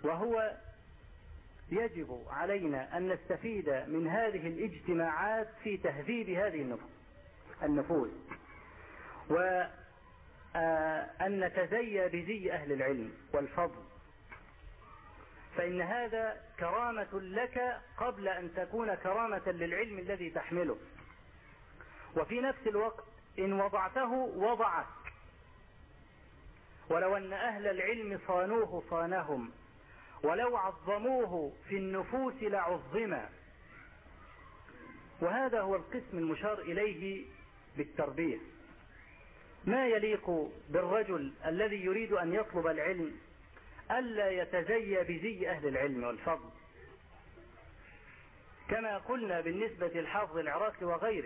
وهو يجب علينا أن نستفيد من هذه الاجتماعات في تهذيب هذه النفوس، وأن نتزي بزي أهل العلم والفضل، فإن هذا كرامة لك قبل أن تكون كرامة للعلم الذي تحمله. وفي نفس الوقت إن وضعته وضعك، ولو أن أهل العلم صانوه صانهم، ولو عظموه في النفوس لعظما. وهذا هو القسم المشار إليه بالتربية. ما يليق بالرجل الذي يريد أن يطلب العلم ألا يتزي بزي أهل العلم والفضل، كما قلنا بالنسبة للحافظ العراقي وغيره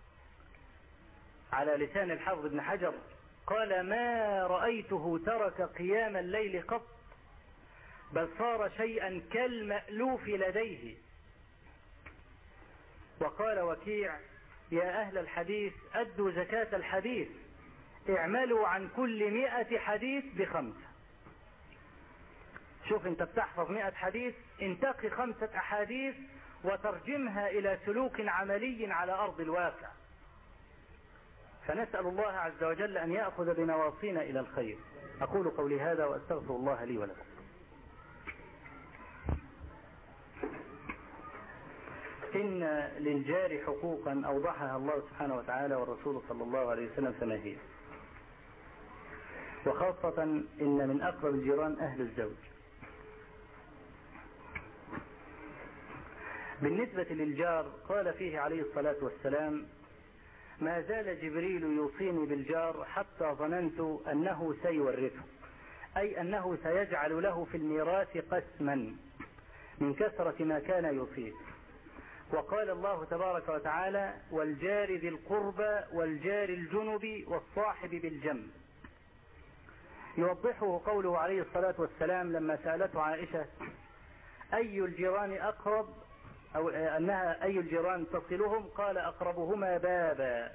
على لسان الحافظ ابن حجر، قال: ما رأيته ترك قيام الليل قط، بل صار شيئا كالمألوف لديه. وقال وكيع: يا أهل الحديث أدوا زكاة الحديث، اعملوا عن كل 100 حديث ب5. شوف انت بتحفظ 100 حديث، انتقي 5 أحاديث وترجمها إلى سلوك عملي على أرض الواقع. فنسأل الله عز وجل أن يأخذ بنواصينا إلى الخير. أقول قولي هذا وأستغفر الله لي ولكم. إن للجار حقوقا أوضحها الله سبحانه وتعالى والرسول صلى الله عليه وسلم، فما هي؟ وخاصة إن من أقرب الجيران أهل الزوج. بالنسبة للجار قال فيه عليه الصلاة والسلام: ما زال جبريل يوصيني بالجار حتى ظننت أنه سيورثه، أي أنه سيجعل له في الميراث قسما من كثرة ما كان يوصيه. وقال الله تبارك وتعالى: والجار ذي القربى والجار الجنب والصاحب بالجنب. يوضحه قوله عليه الصلاة والسلام لما سألته عائشة أي الجيران أقرب، أو أنها أي الجيران تصلهم، قال: أقربهما بابا.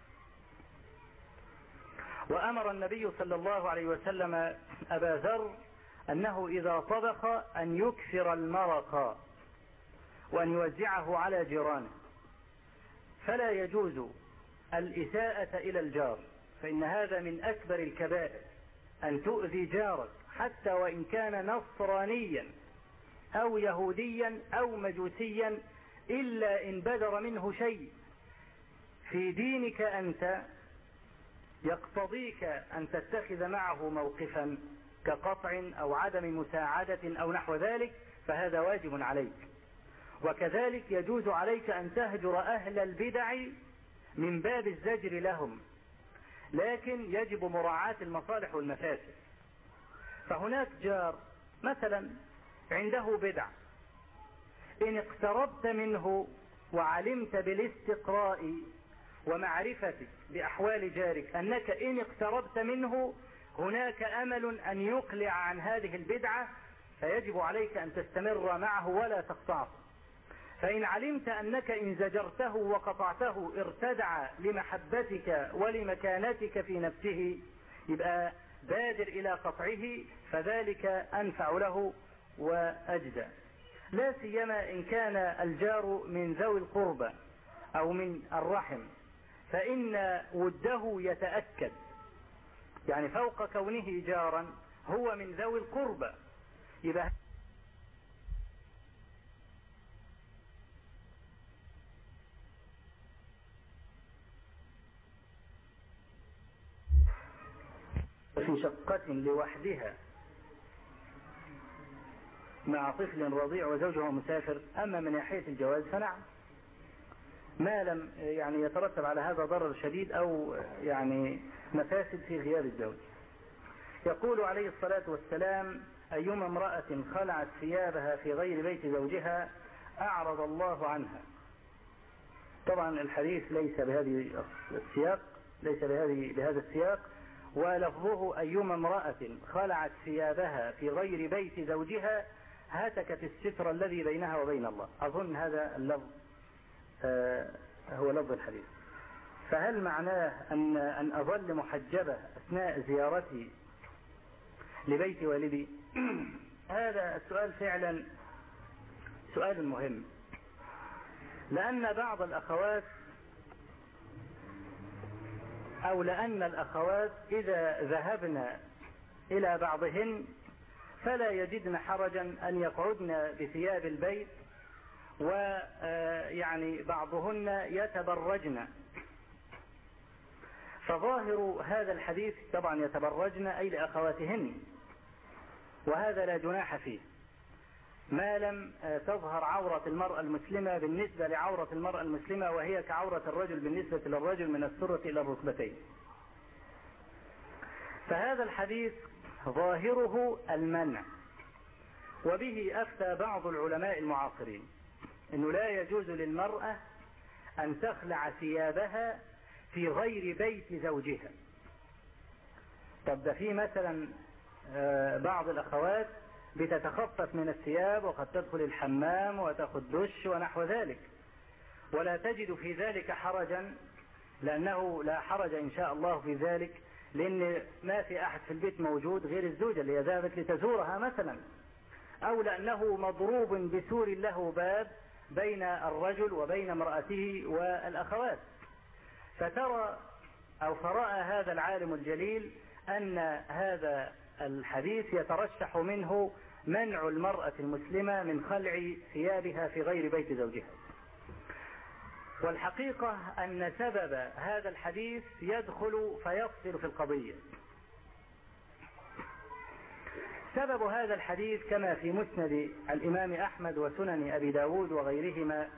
وأمر النبي صلى الله عليه وسلم أبا ذر أنه إذا طبخ أن يكثر المرق وأن يوزعه على جيرانه. فلا يجوز الإساءة إلى الجار، فإن هذا من أكبر الكبائر، أن تؤذي جارك حتى وإن كان نصرانيا أو يهوديا أو مجوسيا، إلا إن بدر منه شيء في دينك أنت يقتضيك أن تتخذ معه موقفا كقطع أو عدم مساعدة أو نحو ذلك، فهذا واجب عليك. وكذلك يجوز عليك أن تهجر أهل البدع من باب الزجر لهم، لكن يجب مراعاة المصالح والمفاسد. فهناك جار مثلا عنده بدع، إن اقتربت منه وعلمت بالاستقراء ومعرفتك بأحوال جارك أنك إن اقتربت منه هناك أمل أن يقلع عن هذه البدعة، فيجب عليك أن تستمر معه ولا تقطعه. فإن علمت أنك إن زجرته وقطعته ارتدع لمحبتك ولمكانتك في نفسه، يبقى بادر إلى قطعه، فذلك أنفع له وأجدى. لا سيما إن كان الجار من ذوي القربى أو من الرحم، فإن وده يتأكد، يعني فوق كونه جارا هو من ذوي القربى. يبقى في شقة لوحدها مع طفل رضيع وزوجها مسافر. أما من ناحية الجواز فنعم، ما لم يعني يترتب على هذا ضرر شديد أو يعني مفاسد في غياب الزوج. يقول عليه الصلاة والسلام: أيما امرأة خلعت ثيابها في غير بيت زوجها أعرض الله عنها. طبعا الحديث ليس بهذه السياق، ليس بهذا السياق، ولفظه أيما امرأة خلعت ثيابها في غير بيت زوجها هتكت الستر الذي بينها وبين الله. أظن هذا اللفظ هو لفظ الحديث. فهل معناه أن أظل محجبة أثناء زيارتي لبيت والدي؟ هذا السؤال فعلا سؤال مهم، لأن بعض الأخوات أو لأن الأخوات إذا ذهبنا إلى بعضهن فلا يجدن حرجا أن يقعدن بثياب البيت، ويعني بعضهن يتبرجن. فظاهر هذا الحديث طبعا يتبرجن أي لأخواتهن، وهذا لا جناح فيه ما لم تظهر عورة المرأة المسلمة بالنسبة لعورة المرأة المسلمة، وهي كعورة الرجل بالنسبة للرجل من السرة إلى الركبتين. فهذا الحديث ظاهره المنع، وبه أفتى بعض العلماء المعاصرين أنه لا يجوز للمرأة أن تخلع ثيابها في غير بيت زوجها. طب ده في مثلا بعض الأخوات بتتخفف من الثياب وقد تدخل الحمام وتأخذ دش ونحو ذلك، ولا تجد في ذلك حرجا، لأنه لا حرج إن شاء الله في ذلك، لأن ما في أحد في البيت موجود غير الزوجة اللي ذهبت لتزورها مثلا، أو لأنه مضروب بسور له باب بين الرجل وبين امرأته والأخوات. فرأى هذا العالم الجليل أن هذا الحديث يترشح منه منع المرأة المسلمة من خلع ثيابها في غير بيت زوجها. والحقيقة أن سبب هذا الحديث يدخل فيفصل في القضية. سبب هذا الحديث كما في مسند الإمام أحمد وسنن أبي داود وغيرهما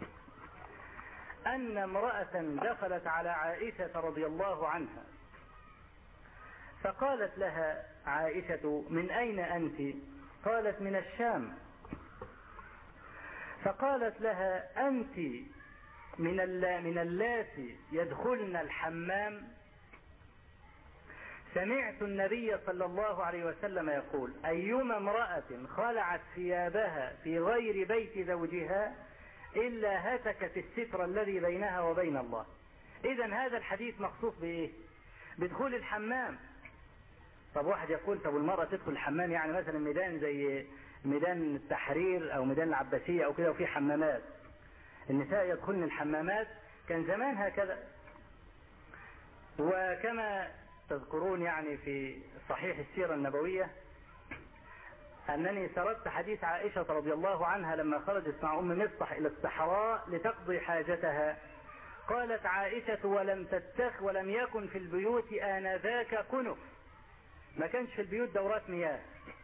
أن امرأة دخلت على عائشة رضي الله عنها، فقالت لها عائشة: من أين أنت؟ قالت: من الشام. فقالت لها: أنت من اللاتي يدخلن الحمام؟ سمعت النبي صلى الله عليه وسلم يقول: أيما امرأة خلعت ثيابها في غير بيت زوجها إلا هتكت الستر الذي بينها وبين الله. إذن هذا الحديث مخصوص بإيه؟ بدخول الحمام. طب واحد يقول: طب المرأة تدخل الحمام يعني مثلا ميدان زي ميدان التحرير أو ميدان العباسية أو كده وفي حمامات، النساء يدخلن الحمامات، كان زمان هكذا. وكما تذكرون يعني في صحيح السيرة النبوية أنني سردت حديث عائشة رضي الله عنها لما خرجت مع أم مصطح إلى الصحراء لتقضي حاجتها، قالت عائشة: ولم يكن في البيوت آنذاك كنف، ما كانش في البيوت دورات مياه،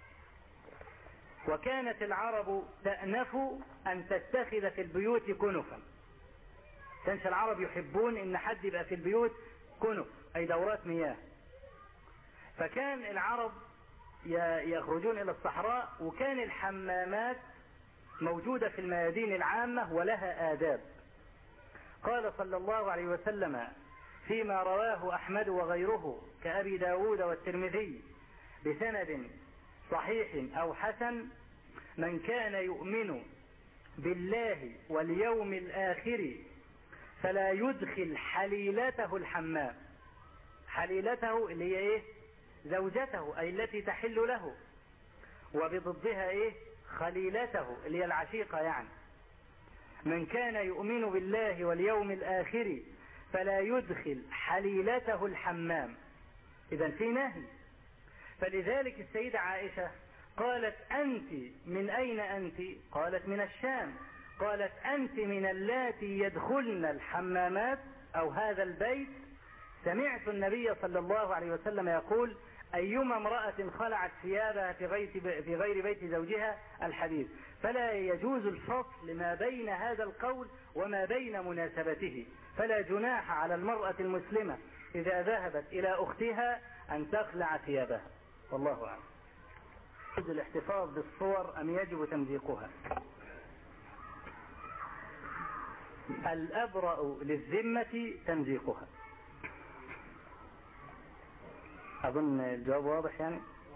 وكانت العرب تأنف أن تتخذ في البيوت كنفا. كانش العرب يحبون إن حد يبقى في البيوت كنف أي دورات مياه، فكان العرب يخرجون إلى الصحراء، وكان الحمامات موجودة في الميادين العامة ولها آداب. قال صلى الله عليه وسلم فيما رواه أحمد وغيره كأبي داود والترمذي بسند صحيح أو حسن: من كان يؤمن بالله واليوم الآخر فلا يدخل حليلته الحمام. حليلته اللي هي إيه؟ زوجته، أي التي تحل له، وبضدها إيه؟ خليلته اللي هي العشيقة يعني. من كان يؤمن بالله واليوم الآخر فلا يدخل حليلته الحمام. إذن في نهي. فلذلك السيدة عائشة قالت: أنت من أين أنت؟ قالت: من الشام. قالت: أنت من اللاتي يدخلن الحمامات أو هذا البيت. سمعت النبي صلى الله عليه وسلم يقول: أيما امرأة خلعت ثيابها في غير بيت زوجها، الحديث. فلا يجوز الفصل ما بين هذا القول وما بين مناسبته، فلا جناح على المرأة المسلمة إذا ذهبت إلى أختها أن تخلع ثيابها، والله أعلم. يجوز الاحتفاظ بالصور أم يجب تمزيقها؟ الأبرأ للذمة تمزيقها. أظن الجواب واضح يعني.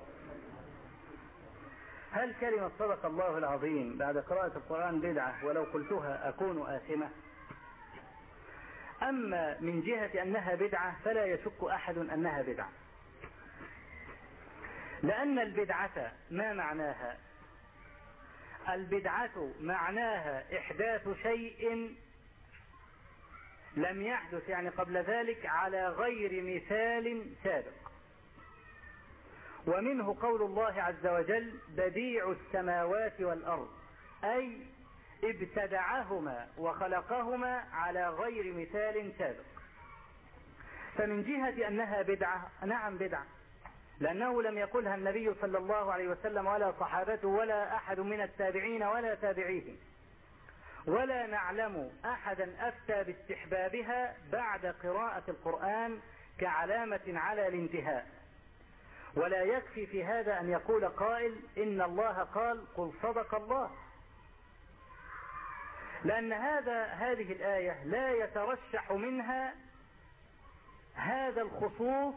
هل كلمة صدق الله العظيم بعد قراءة القرآن بدعة ولو قلتها أكون آثمة؟ أما من جهة أنها بدعة فلا يشك أحد أنها بدعة، لأن البدعة ما معناها؟ البدعة معناها إحداث شيء لم يحدث يعني قبل ذلك على غير مثال سابق. ومنه قول الله عز وجل بديع السماوات والأرض، أي ابتدعهما وخلقهما على غير مثال سابق. فمن جهة أنها بدعة، نعم بدعة، لأنه لم يقلها النبي صلى الله عليه وسلم ولا صحابته ولا أحد من التابعين ولا تابعيهم، ولا نعلم أحدا أفتى باستحبابها بعد قراءة القرآن كعلامة على الانتهاء. ولا يكفي في هذا أن يقول قائل إن الله قال قل صدق الله، لأن هذه الآية لا يترشح منها هذا الخصوص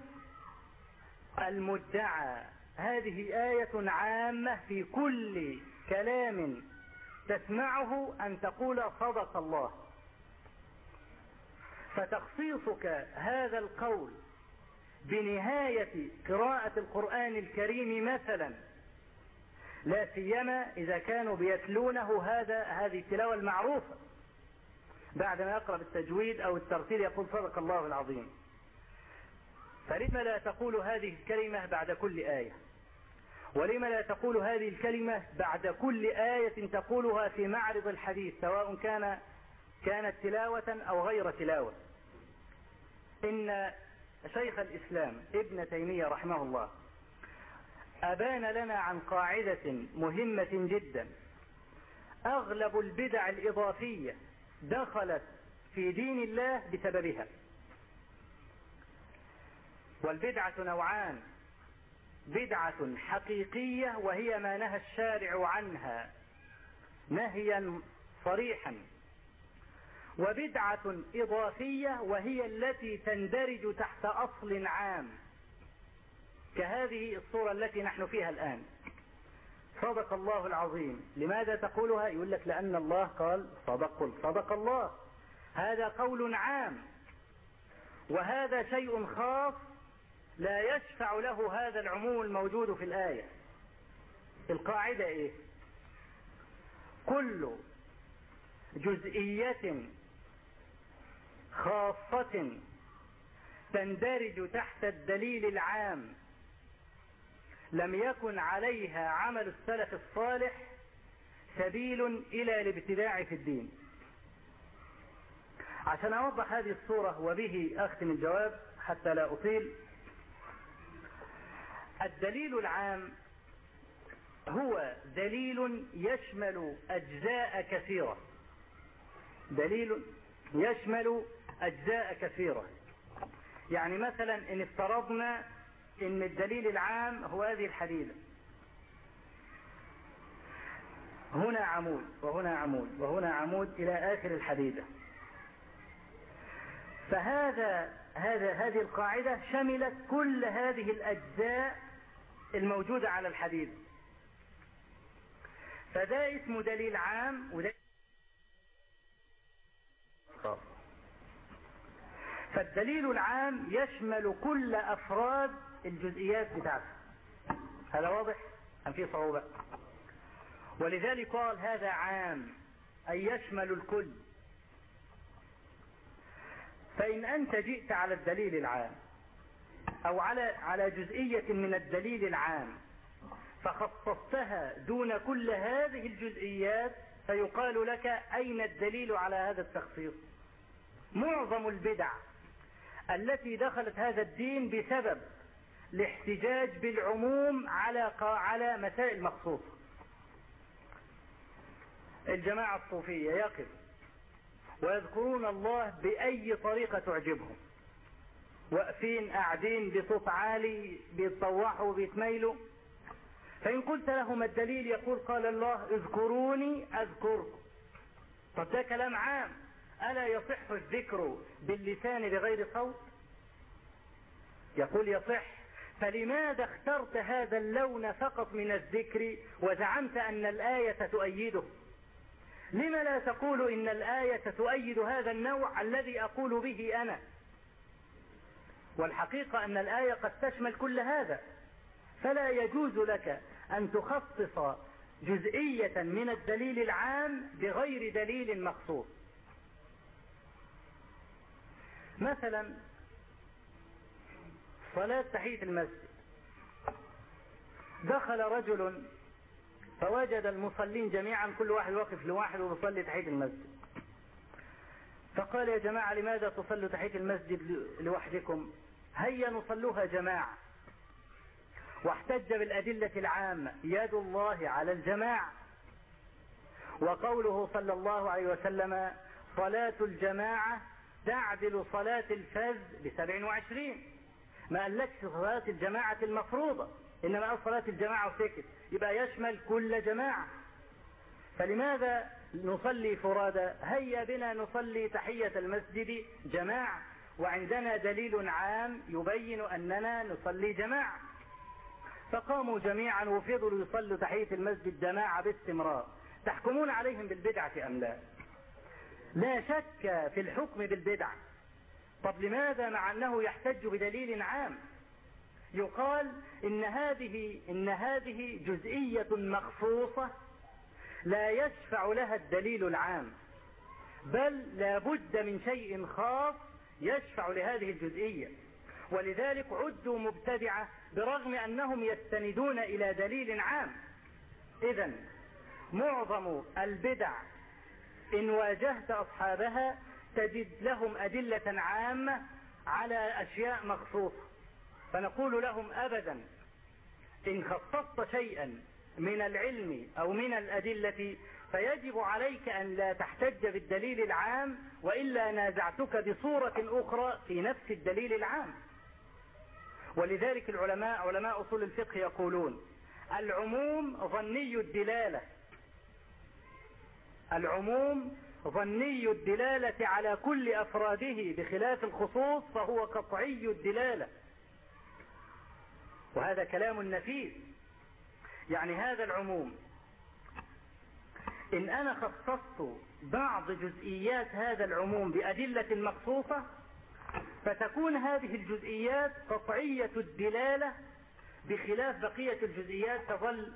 المدعى. هذه آية عامة في كل كلام تسمعه أن تقول صدق الله. فتخصيصك هذا القول بنهاية قراءة القرآن الكريم مثلا، لا سيما إذا كانوا بيتلونه هذه التلاوة المعروفة بعدما يقرأ بالتجويد أو الترتيل يقول صدق الله العظيم، فلما لا تقول هذه الكلمة بعد كل آية؟ ولما لا تقول هذه الكلمة بعد كل آية تقولها في معرض الحديث، سواء كانت تلاوة أو غير تلاوة؟ إن شيخ الإسلام ابن تيمية رحمه الله أبان لنا عن قاعدة مهمة جدا. أغلب البدع الإضافية دخلت في دين الله بسببها. والبدعة نوعان: بدعة حقيقية وهي ما نهى الشارع عنها نهيا صريحا، وبدعة إضافية وهي التي تندرج تحت أصل عام، كهذه الصورة التي نحن فيها الآن، صدق الله العظيم. لماذا تقولها؟ يقول لك لأن الله قال صدق الله. هذا قول عام، وهذا شيء خاص لا يشفع له هذا العموم الموجود في الآية. القاعدة إيه؟ كل جزئية خاصة تندرج تحت الدليل العام لم يكن عليها عمل السلف الصالح سبيل إلى الابتداع في الدين. عشان أوضح هذه الصورة وبه أختم الجواب حتى لا أطيل، الدليل العام هو دليل يشمل أجزاء كثيرة. دليل يشمل أجزاء كثيرة. يعني مثلا إن افترضنا إن الدليل العام هو هذه الحديدة، هنا عمود وهنا عمود وهنا عمود إلى آخر الحديدة، هذه القاعدة شملت كل هذه الأجزاء الموجودة على الحديدة، فده اسمه دليل عام. وده فالدليل العام يشمل كل أفراد الجزئيات بتاعته. هذا واضح أم فيه صعوبة؟ ولذلك قال هذا عام أي يشمل الكل. فإن أنت جئت على الدليل العام أو على جزئية من الدليل العام فخصصتها دون كل هذه الجزئيات، فيقال لك أين الدليل على هذا التخصيص؟ معظم البدع التي دخلت هذا الدين بسبب الاحتجاج بالعموم على مسائل مخصوصة. الجماعة الصوفية يقف ويذكرون الله بأي طريقة تعجبهم، واقفين قاعدين بصوت عالي بيتطوحوا وبيتميلوا، فإن قلت لهم الدليل يقول قال الله اذكروني أذكركم. طب ده كلام عام، ألا يصح الذكر باللسان بغير صوت؟ يقول يصح. فلماذا اخترت هذا اللون فقط من الذكر وزعمت أن الآية تؤيده؟ لما لا تقول إن الآية تؤيد هذا النوع الذي أقول به أنا؟ والحقيقة أن الآية قد تشمل كل هذا، فلا يجوز لك أن تخصص جزئية من الدليل العام بغير دليل مخصوص. مثلا صلاة تحية المسجد، دخل رجل فوجد المصلين جميعا كل واحد واقف لواحد ويصلي تحية المسجد، فقال: يا جماعة لماذا تصلوا تحية المسجد لوحدكم؟ هيا نصلوها جماعة. واحتج بالأدلة العامة: يد الله على الجماعة، وقوله صلى الله عليه وسلم: صلاة الجماعة تعدل صلاة الفذ ب27. ما قالكش صلاة الجماعة المفروضة، إنما قال صلاة الجماعة وسكت، يبقى يشمل كل جماعة. فلماذا نصلي فرادى؟ هيا بنا نصلي تحية المسجد جماعة، وعندنا دليل عام يبين أننا نصلي جماعة. فقاموا جميعا وفضلوا يصلوا تحية المسجد جماعة باستمرار. تحكمون عليهم بالبدعة أم لا؟ لا شك في الحكم بالبدعة. طب لماذا مع أنه يحتج بدليل عام؟ يقال إن هذه جزئية مخصوصة لا يشفع لها الدليل العام، بل لا بد من شيء خاص يشفع لهذه الجزئية، ولذلك عدوا مبتدعة برغم أنهم يستندون إلى دليل عام. إذن معظم البدع إن واجهت أصحابها تجد لهم أدلة عامة على أشياء مخصوصة، فنقول لهم: أبدا، إن خصصت شيئا من العلم أو من الأدلة فيجب عليك أن لا تحتج بالدليل العام، وإلا نازعتك بصورة أخرى في نفس الدليل العام. ولذلك علماء أصول الفقه يقولون: العموم ظني الدلالة، العموم ظني الدلالة على كل أفراده بخلاف الخصوص فهو قطعي الدلالة. وهذا كلام نفيس. يعني هذا العموم إن أنا خصصت بعض جزئيات هذا العموم بأدلة مخصوصة فتكون هذه الجزئيات قطعية الدلالة، بخلاف بقية الجزئيات تظل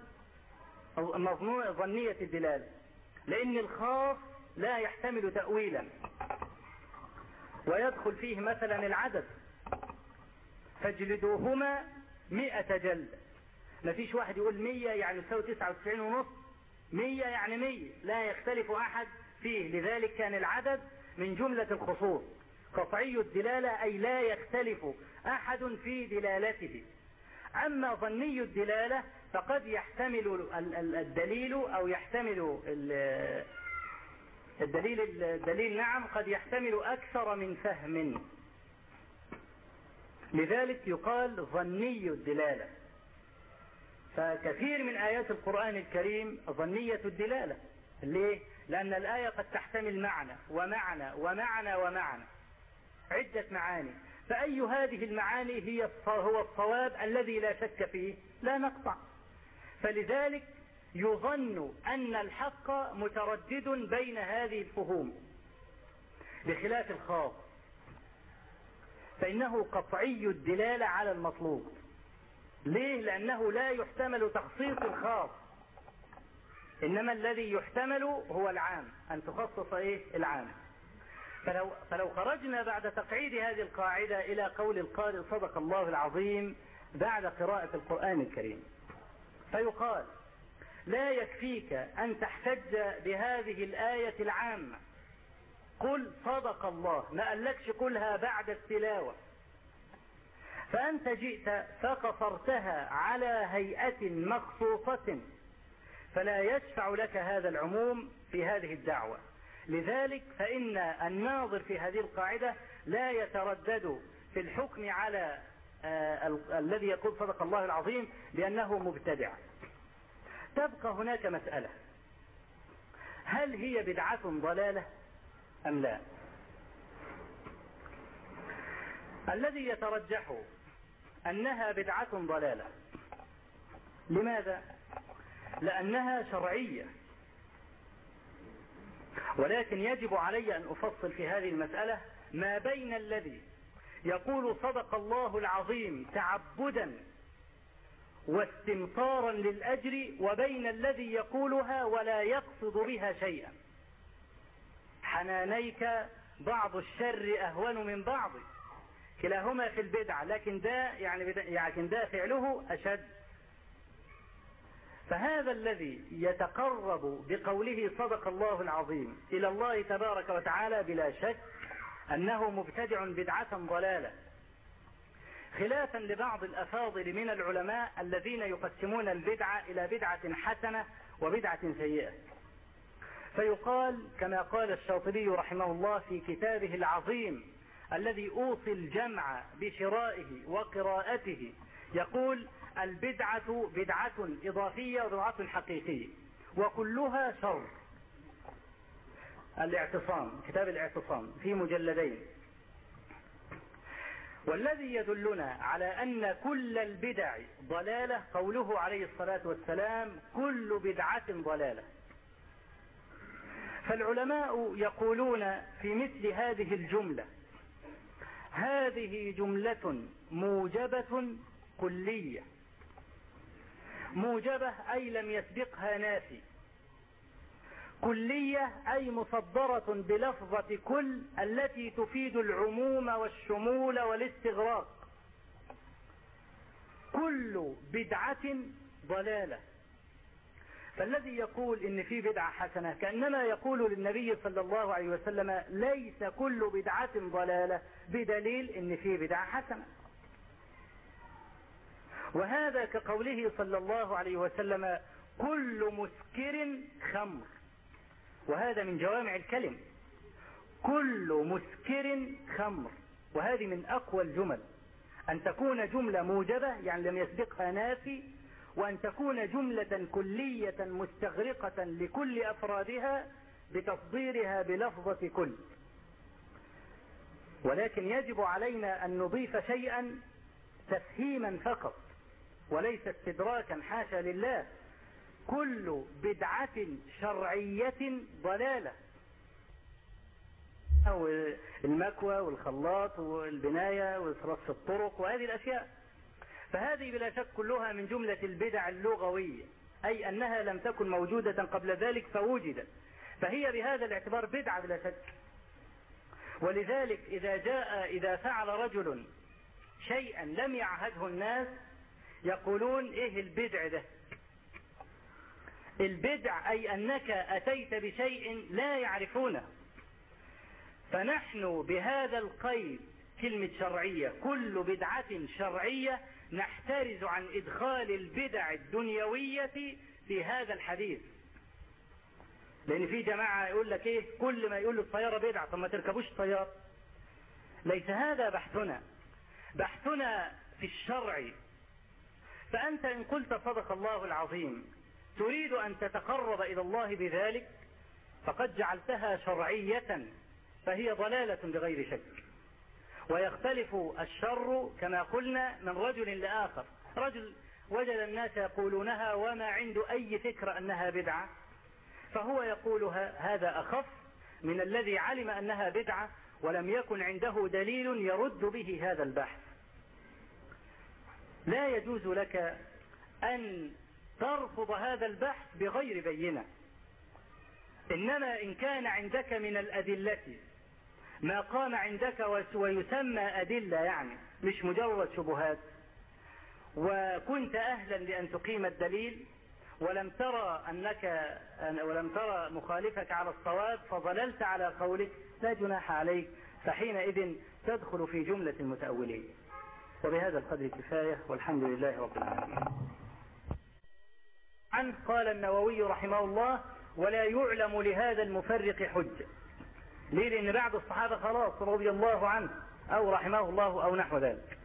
ظنية الدلالة، لأن الخاص لا يحتمل تأويلا. ويدخل فيه مثلا العدد: فاجلدوهما 100 جلدة. ما فيش واحد يقول 100 يعني يساوي 99.5، 100 يعني 100، لا يختلف أحد فيه. لذلك كان العدد من جملة الخصوص قطعي الدلالة، أي لا يختلف أحد في دلالته. أما ظني الدلالة فقد يحتمل الدليل أو يحتمل الدليل نعم قد يحتمل أكثر من فهم، لذلك يقال ظني الدلالة. فكثير من آيات القرآن الكريم ظنية الدلالة. ليه؟ لأن الآية قد تحتمل معنى ومعنى ومعنى ومعنى، عدة معاني، فأي هذه المعاني هو الصواب الذي لا شك فيه لا نقطع. فلذلك يظن أن الحق متردد بين هذه الفهوم، بخلاف الخاص فإنه قطعي الدلالة على المطلوب. ليه؟ لأنه لا يحتمل تخصيص الخاص، إنما الذي يحتمل هو العام، أن تخصص العام. فلو خرجنا بعد تقعيد هذه القاعدة إلى قول القارئ صدق الله العظيم بعد قراءة القرآن الكريم، فيقال: لا يكفيك أن تحتج بهذه الآية العامة، قل صدق الله، ما قالكش قلها بعد التلاوة. فأنت جئت فقصرتها على هيئة مخصوصة، فلا يشفع لك هذا العموم في هذه الدعوة. لذلك فإن الناظر في هذه القاعدة لا يتردد في الحكم على الذي يقول صدق الله العظيم بأنه مبتدع. تبقى هناك مسألة: هل هي بدعة ضلالة أم لا؟ الذي يترجح أنها بدعة ضلالة. لماذا؟ لأنها شرعية. ولكن يجب علي أن أفصل في هذه المسألة ما بين الذي يقول صدق الله العظيم تعبدا واستمطارا للأجر، وبين الذي يقولها ولا يقصد بها شيئا. حنانيك بعض الشر أهون من بعض، كلاهما في البدعة، لكن ده فعله أشد. فهذا الذي يتقرب بقوله صدق الله العظيم إلى الله تبارك وتعالى بلا شك أنه مبتدع بدعة ضلالة، خلافا لبعض الأفاضل من العلماء الذين يقسمون البدعة إلى بدعة حسنة وبدعة سيئة. فيقال كما قال الشاطبي رحمه الله في كتابه العظيم الذي أوصي الجمع بشرائه وقراءته، يقول: البدعة بدعة إضافية وبدعة حقيقية وكلها شر. الاعتصام، كتاب الاعتصام في مجلدين. والذي يدلنا على أن كل البدع ضلالة قوله عليه الصلاة والسلام: كل بدعة ضلالة. فالعلماء يقولون في مثل هذه الجملة: هذه جملة موجبة كلية. موجبة أي لم يسبقها نافي، كلية أي مصدرة بلفظة كل التي تفيد العموم والشمول والاستغراق. كل بدعة ضلالة. فالذي يقول إن في بدعة حسنة كأنما يقول للنبي صلى الله عليه وسلم: ليس كل بدعة ضلالة، بدليل إن في بدعة حسنة. وهذا كقوله صلى الله عليه وسلم: كل مسكر خمر. وهذا من جوامع الكلم، كل مسكر خمر. وهذه من أقوى الجمل، أن تكون جملة موجبة يعني لم يسبقها نافي، وأن تكون جملة كلية مستغرقة لكل أفرادها بتصديرها بلفظة كل. ولكن يجب علينا أن نضيف شيئا تفهيما فقط وليس استدراكا، حاشا لله. كل بدعة شرعية ضلالة، أو المكوى والخلاط والبناية وصرف الطرق وهذه الأشياء، فهذه بلا شك كلها من جملة البدع اللغوية، أي أنها لم تكن موجودة قبل ذلك فوجدت، فهي بهذا الاعتبار بدعة بلا شك. ولذلك إذا فعل رجل شيئا لم يعهده الناس يقولون: إيه البدع ده؟ البدع أي أنك أتيت بشيء لا يعرفونه. فنحن بهذا القيد كلمة شرعية، كل بدعة شرعية، نحترز عن إدخال البدع الدنيوية في هذا الحديث. لأن في جماعة يقول لك إيه، كل ما يقول الطيارة بدعة، طب ما تركبوش الطيارة. ليس هذا بحثنا. بحثنا في الشرع. فأنت إن قلت صدق الله العظيم تريد أن تتقرب إلى الله بذلك، فقد جعلتها شرعية، فهي ضلالة بغير شك. ويختلف الشر كما قلنا من رجل لآخر. رجل وجد الناس يقولونها وما عنده أي فكرة أنها بدعة، فهو يقولها، هذا أخف من الذي علم أنها بدعة ولم يكن عنده دليل يرد به هذا البحث. لا يجوز لك أن ترفض هذا البحث بغير بينة. إنما إن كان عندك من الأدلة ما قام عندك ويسمى أدلة، يعني مش مجرد شبهات، وكنت أهلا لأن تقيم الدليل ولم ترى مخالفك على الصواب فضللت على قولك، لا جناح عليك، فحينئذ تدخل في جملة المتأولين. وبهذا القدر كفاية، والحمد لله رب العالمين. عنه قال النووي رحمه الله: ولا يعلم لهذا المفرق حجة. ليه؟ لأن بعد الصحابة خلاص رضي الله عنه أو رحمه الله أو نحو ذلك.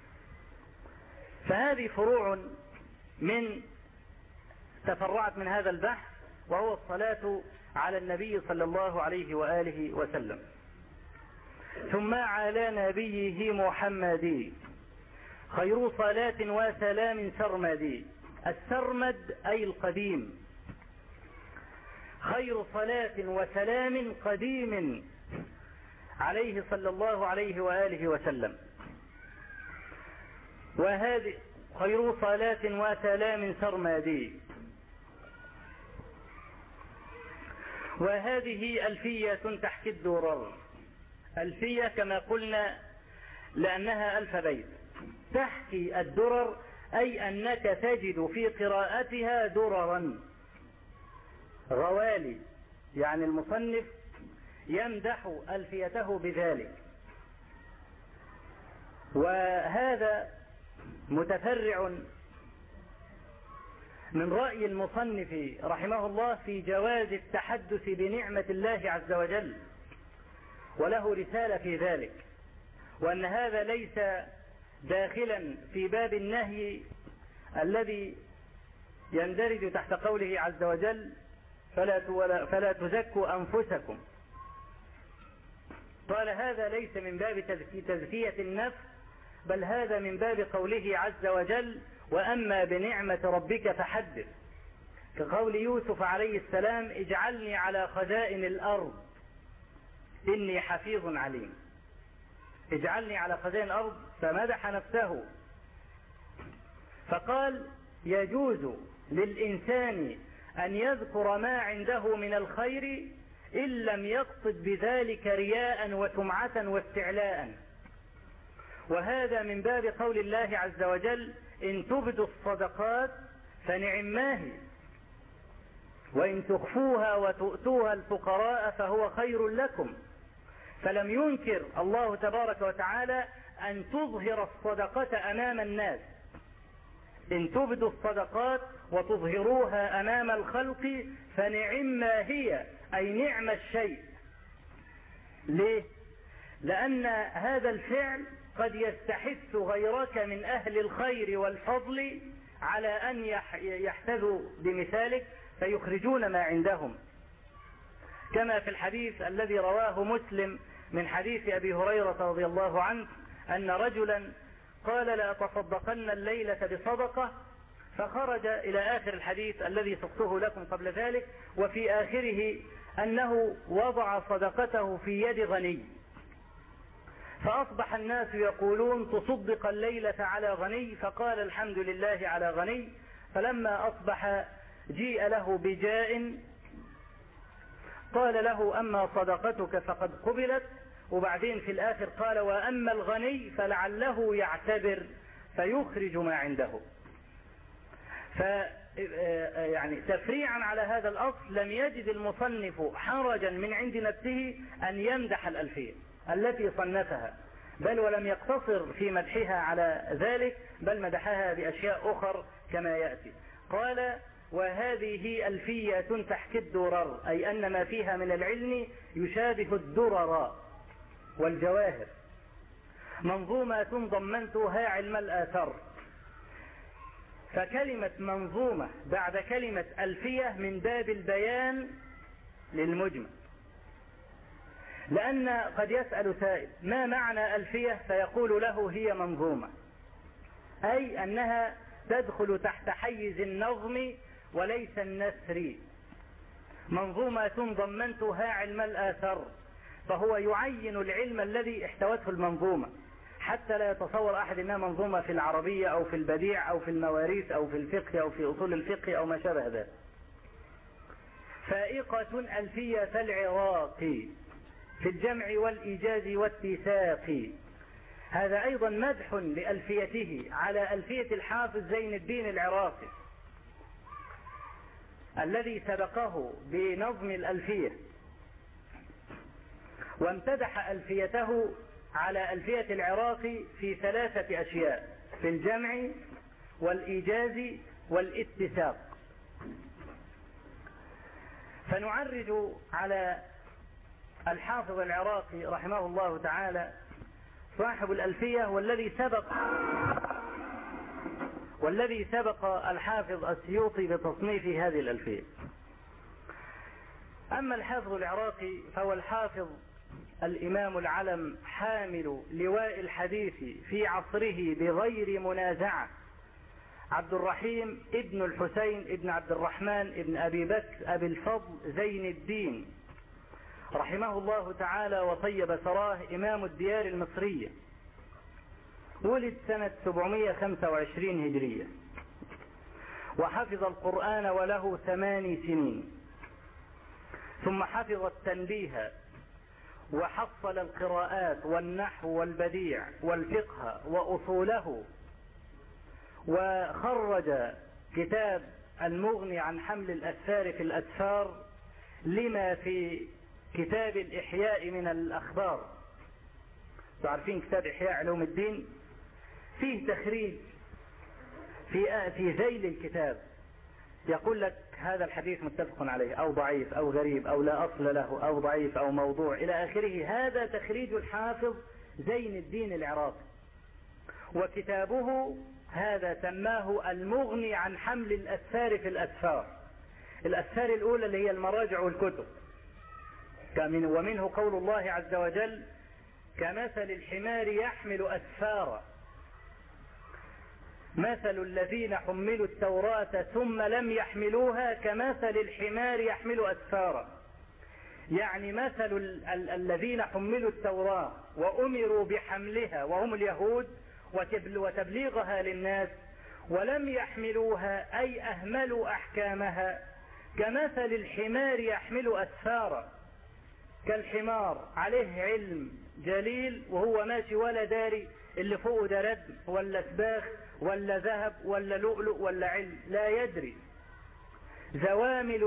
فهذه فروع من تفرعت من هذا البحث، وهو الصلاة على النبي صلى الله عليه وآله وسلم. ثم على نبيه محمد خير صلاة وسلام سرمدي. السرمد أي القديم. خير صلاة وسلام قديم عليه صلى الله عليه وآله وسلم. خير صلاة وسلام سرمادي. وهذه ألفية تحكي الدرر. ألفية كما قلنا لأنها 1000 بيت، تحكي الدرر أي أنك تجد في قراءتها دررا غوالي، يعني المصنف يمدح ألفيته بذلك. وهذا متفرع من رأي المصنف رحمه الله في جواز التحدث بنعمة الله عز وجل، وله رسالة في ذلك، وأن هذا ليس داخلا في باب النهي الذي يندرج تحت قوله عز وجل فلا تزكوا أنفسكم. قال هذا ليس من باب تزكية النفس، بل هذا من باب قوله عز وجل وأما بنعمة ربك فحدث، كقول يوسف عليه السلام اجعلني على خزائن الأرض إني حفيظ عليم. اجعلني على خزائن الأرض، فمدح نفسه، فقال يجوز للإنسان أن يذكر ما عنده من الخير إن لم يقصد بذلك رياء وسمعة واستعلاء. وهذا من باب قول الله عز وجل إن تبدوا الصدقات فنعماه وإن تخفوها وتؤتوها الفقراء فهو خير لكم. فلم ينكر الله تبارك وتعالى أن تظهر الصدقة أمام الناس. إن تبدوا الصدقات وتظهروها أمام الخلق فنعما هي، أي نعم الشيء. ليه؟ لأن هذا الفعل قد يستحث غيرك من أهل الخير والفضل على أن يحتذوا بمثالك فيخرجون ما عندهم، كما في الحديث الذي رواه مسلم من حديث أبي هريرة رضي الله عنه أن رجلا قال لأتصدقن الليلة بصدقة، فخرج إلى آخر الحديث الذي سقته لكم قبل ذلك، وفي آخره أنه وضع صدقته في يد غني، فأصبح الناس يقولون تصدق الليلة على غني، فقال الحمد لله على غني. فلما أصبح جيء له بجاء قال له أما صدقتك فقد قبلت، وبعدين في الآخر قال وأما الغني فلعله يعتبر فيخرج ما عنده. يعني تفريعا على هذا الأصل لم يجد المصنف حرجا من عند نفسه أن يمدح الألفية التي صنفها، بل ولم يقتصر في مدحها على ذلك، بل مدحها بأشياء أخر كما يأتي. قال وهذه ألفية تحكي الدرر، أي أن ما فيها من العلم يشابه الدرر والجواهر، منظومة ضمنتها علم الآثار. فكلمة منظومة بعد كلمة ألفية من باب البيان للمجمل، لأن قد يسأل سائل ما معنى ألفية فيقول له هي منظومة، أي أنها تدخل تحت حيز النظم وليس النثر. منظومة ضمنتها علم الآثار، فهو يعين العلم الذي احتوته المنظومة، حتى لا يتصور أحد أنها منظومة في العربية أو في البديع أو في المواريث أو في الفقه أو في أصول الفقه أو ما شابه ذلك. فائقة ألفية العراق في الجمع والإيجاز والاتساق. هذا أيضا مدح لألفيته على ألفية الحافظ زين الدين العراقي الذي سبقه بنظم الألفية، وامتدح ألفيته على ألفية العراقي في 3 أشياء: في الجمع والإيجاز والاتساق. فنعرج على الحافظ العراقي رحمه الله تعالى صاحب الألفية والذي سبق الحافظ السيوطي بتصنيف هذه الألفية. أما الحافظ العراقي فهو الحافظ الإمام العلم حامل لواء الحديث في عصره بغير منازعة، عبد الرحيم ابن الحسين ابن عبد الرحمن ابن أبي بكر أبي الفضل زين الدين رحمه الله تعالى وطيب ثراه، إمام الديار المصرية، ولد سنة 725 هجرية، وحفظ القرآن وله 8 سنين، ثم حفظ التنبيه وحصل القراءات والنحو والبديع والفقه وأصوله، وخرج كتاب المغني عن حمل الأسفار في الأسفار لما في كتاب الإحياء من الأخبار. تعرفين كتاب إحياء علوم الدين فيه تخريج في ذيل الكتاب، يقول لك هذا الحديث متفق عليه أو ضعيف أو غريب أو لا أصل له أو ضعيف أو موضوع إلى آخره. هذا تخريج الحافظ زين الدين العراقي، وكتابه هذا سماه المغني عن حمل الأسفار في الأسفار. الأسفار الأولى اللي هي المراجع والكتب، ومنه قول الله عز وجل: كمثل الحمار يحمل أسفارا مثل الذين حملوا التوراة ثم لم يحملوها كمثل الحمار يحمل أسفارا. يعني مثل الذين حملوا التوراة وأمروا بحملها وهم اليهود وتبليغها للناس ولم يحملوها أي أهملوا أحكامها كمثل الحمار يحمل أسفارا. كالحمار عليه علم جليل وهو ماشي ولا داري اللي فوقه ده ردم ولا سباخ ولا ذهب ولا لؤلؤ ولا علم، لا يدري. زوامل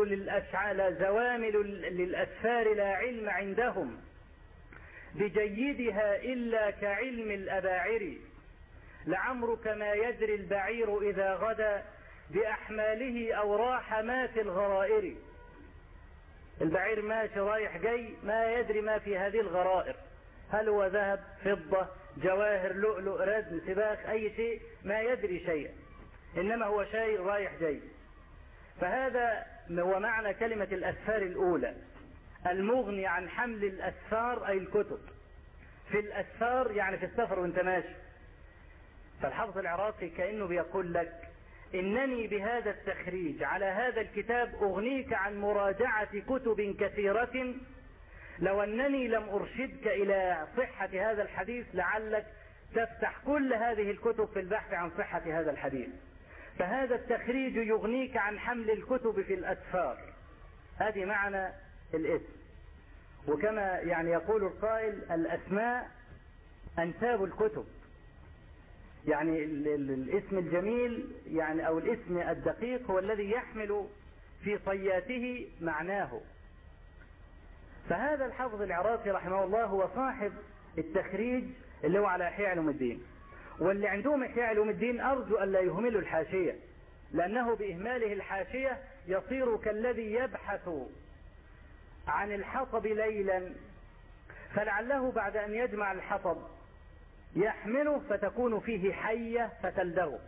للأسفار لا علم عندهم بجيدها إلا كعلم الأباعر. لعمرك ما يدري البعير إذا غدا بأحماله أو راح ما في الغرائر. البعير ماشي رايح جاي ما يدري ما في هذه الغرائر، هل هو ذهب فضة جواهر لؤلؤ ردم سباخ أي شيء، ما يدري شيئا، إنما هو شيء رايح جاي. فهذا هو معنى كلمة الأسفار الأولى، المغني عن حمل الأسفار أي الكتب. في الأسفار يعني في السفر وانت ماشي. فالحافظ العراقي كأنه بيقول لك: إنني بهذا التخريج على هذا الكتاب أغنيك عن مراجعة كتب كثيرة، لو أنني لم أرشدك إلى صحة هذا الحديث لعلك تفتح كل هذه الكتب في البحث عن صحة هذا الحديث. فهذا التخريج يغنيك عن حمل الكتب في الأسفار. هذه معنى الاسم. وكما يعني يقول القائل: الأسماء أنساب الكتب. يعني الاسم الجميل يعني أو الاسم الدقيق هو الذي يحمل في طياته معناه. فهذا الحافظ العراقي رحمه الله هو صاحب التخريج اللي هو على إحياء علوم الدين. واللي عندهم إحياء علوم الدين أرجو أن لا يهملوا الحاشية، لأنه بإهماله الحاشية يصير كالذي يبحث عن الحطب ليلا، فلعله بعد أن يجمع الحطب يحمله فتكون فيه حية فتلدغه.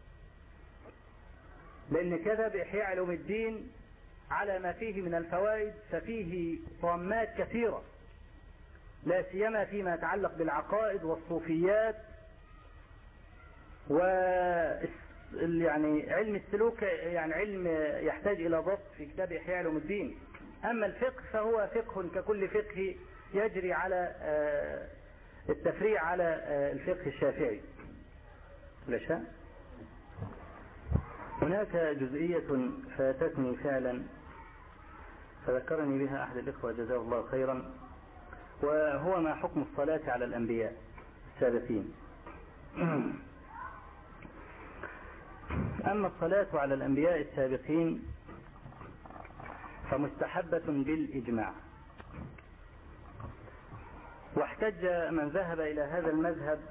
لأن كتب إحياء علوم الدين على ما فيه من الفوائد ففيه طامات كثيرة، لا سيما فيما يتعلق بالعقائد والصوفيات يعني علم السلوك، يعني علم يحتاج إلى ضبط في كتاب إحياء علوم الدين. أما الفقه فهو فقه ككل فقه يجري على التفريع على الفقه الشافعي. لشاء هناك جزئية فاتتني فعلا فذكرني بها أحد الإخوة جزاه الله خيرا، وهو ما حكم الصلاة على الأنبياء السابقين. أما الصلاة على الأنبياء السابقين فمستحبة بالإجماع، واحتج من ذهب إلى هذا المذهب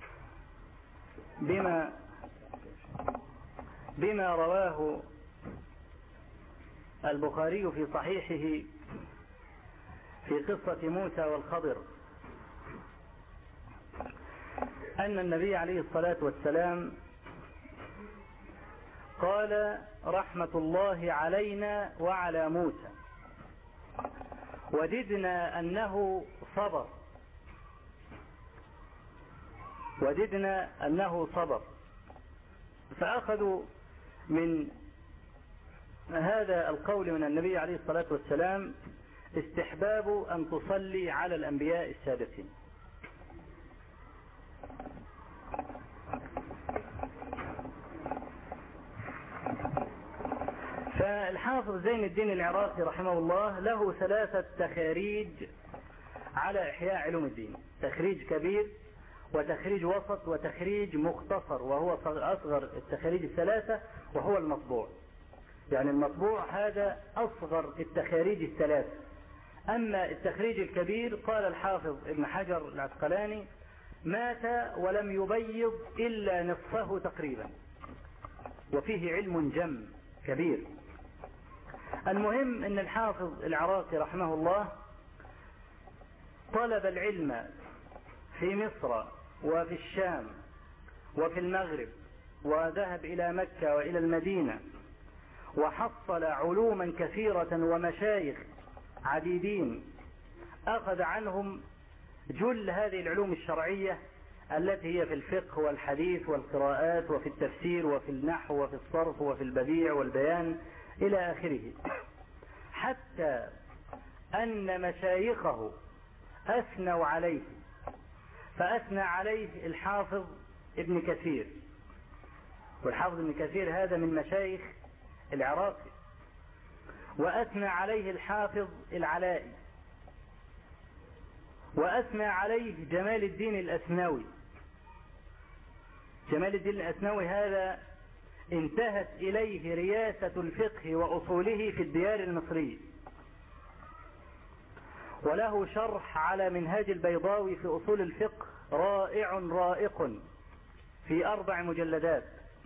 بما رواه البخاري في صحيحه في قصة موسى والخضر، أن النبي عليه الصلاة والسلام قال: رحمة الله علينا وعلى موسى، وددنا أنه صبر. فأخذوا من هذا القول من النبي عليه الصلاة والسلام استحباب أن تصلي على الأنبياء السابقين. الحافظ زين الدين العراقي رحمه الله له 3 تخاريج على إحياء علوم الدين: تخريج كبير، وتخريج وسط، وتخريج مختصر، وهو أصغر التخاريج 3 وهو المطبوع. يعني المطبوع هذا أصغر التخاريج 3. أما التخريج الكبير قال الحافظ ابن حجر العسقلاني: مات ولم يبيض إلا نصفه تقريبا، وفيه علم جم كبير. المهم أن الحافظ العراقي رحمه الله طلب العلم في مصر وفي الشام وفي المغرب، وذهب إلى مكة وإلى المدينة، وحصل علوما كثيرة ومشايخ عديدين أخذ عنهم جل هذه العلوم الشرعية التي هي في الفقه والحديث والقراءات وفي التفسير وفي النحو وفي الصرف وفي البديع والبيان إلى آخره، حتى أن مشايخه أثنوا عليه. فأثنى عليه الحافظ ابن كثير، والحافظ ابن كثير هذا من مشايخ العراقي، وأثنى عليه الحافظ العلائي، وأثنى عليه جمال الدين الأثنوي. جمال الدين الأثنوي هذا انتهت إليه رياسة الفقه وأصوله في الديار المصرية، وله شرح على منهاج البيضاوي في أصول الفقه رائع رائق في 4 مجلدات.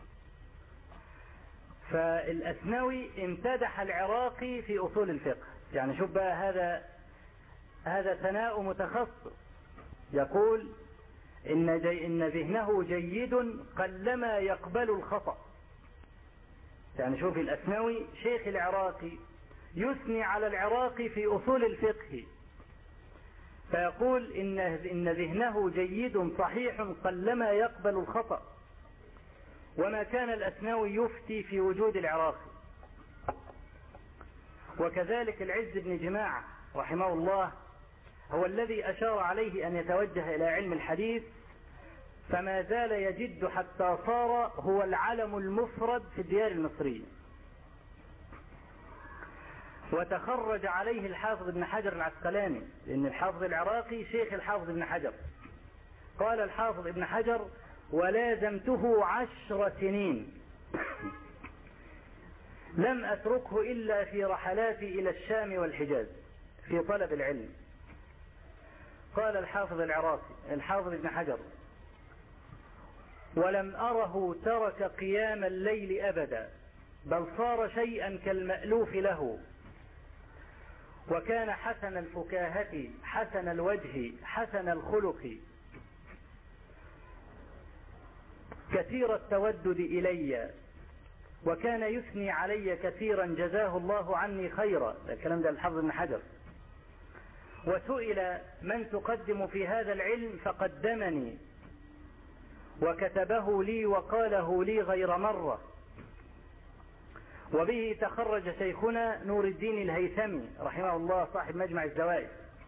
فالأثنوي امتدح العراقي في أصول الفقه. يعني شوف بقى، هذا ثناء متخصص، يقول إن ذهنه جيد قلما يقبل الخطأ. يعني شوف الأثنوي شيخ العراقي يثني على العراقي في أصول الفقه، فيقول إن ذهنه جيد صحيح قلما يقبل الخطأ، وما كان الأثنوي يفتي في وجود العراقي. وكذلك العز بن جماعة رحمه الله هو الذي أشار عليه أن يتوجه إلى علم الحديث، فما زال يجد حتى صار هو العلم المفرد في الديار المصرية. وتخرج عليه الحافظ ابن حجر العسقلاني، لأن الحافظ العراقي شيخ الحافظ ابن حجر. قال الحافظ ابن حجر: ولازمته 10 سنين لم أتركه إلا في رحلاتي إلى الشام والحجاز في طلب العلم. قال الحافظ العراقي الحافظ ابن حجر: ولم أره ترك قيام الليل أبدا، بل صار شيئا كالمألوف له، وكان حسن الفكاهة حسن الوجه حسن الخلق، كثير التودد إلي، وكان يثني علي كثيرا جزاه الله عني خيرا. الكلام ده الحافظ ابن حجر. وسئل: من تقدم في هذا العلم؟ فقدمني وكتبه لي وقاله لي غير مرة. وبه تخرج شيخنا نور الدين الهيثمي رحمه الله صاحب مجمع الزوائد،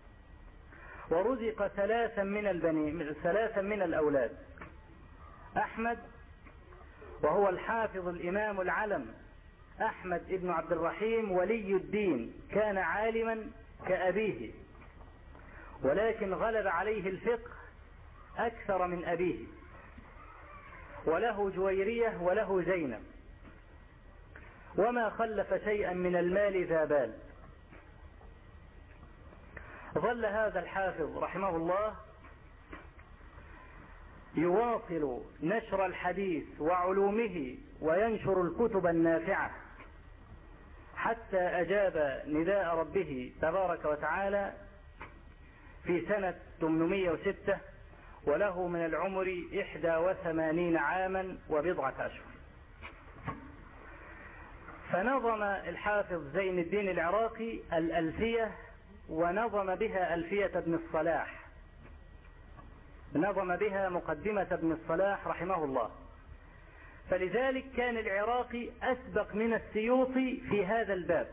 ورزق 3 من الأولاد: أحمد، وهو الحافظ الإمام العلم أحمد ابن عبد الرحيم ولي الدين، كان عالما كأبيه، ولكن غلب عليه الفقه أكثر من أبيه. وله جويرية وله زينب، وما خلف شيئا من المال ذا بال. ظل هذا الحافظ رحمه الله يواصل نشر الحديث وعلومه وينشر الكتب النافعة، حتى أجاب نداء ربه تبارك وتعالى في سنة 806، وله من العمر 81 عاما وبضعة أشهر. فنظم الحافظ زين الدين العراقي الألفية، ونظم بها ألفية ابن الصلاح، نظم بها مقدمة ابن الصلاح رحمه الله. فلذلك كان العراقي أسبق من السيوطي في هذا الباب.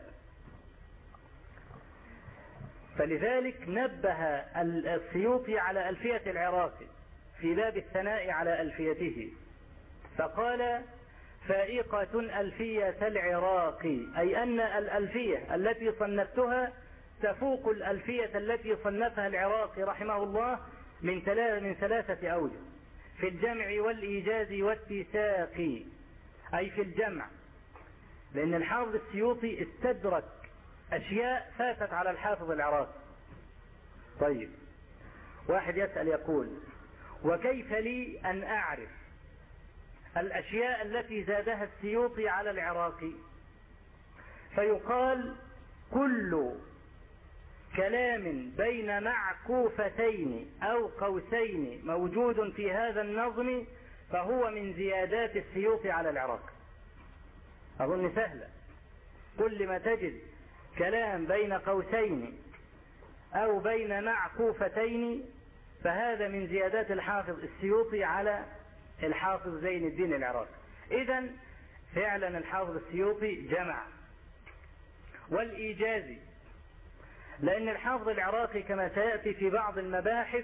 فلذلك نبه السيوطي على ألفية العراقي في باب الثناء على ألفيته، فقال: فائقة ألفية العراقي، أي أن الألفية التي صنفتها تفوق الألفية التي صنفها العراقي رحمه الله من 3 أوجه: في الجمع والإيجاز والاتساق، أي في الجمع، لأن الحافظ السيوطي استدرك أشياء فاتت على الحافظ العراقي. طيب، واحد يسأل يقول: وكيف لي أن أعرف الأشياء التي زادها السيوطي على العراقي؟ فيقال: كل كلام بين معكوفتين أو قوسين موجود في هذا النظم فهو من زيادات السيوطي على العراقي. أظن سهلة. كل ما تجد كلام بين قوسين أو بين معكوفتين فهذا من زيادات الحافظ السيوطي على الحافظ زين الدين العراقي. إذن فعلا الحافظ السيوطي جمع. والإيجاز، لأن الحافظ العراقي كما سيأتي في بعض المباحث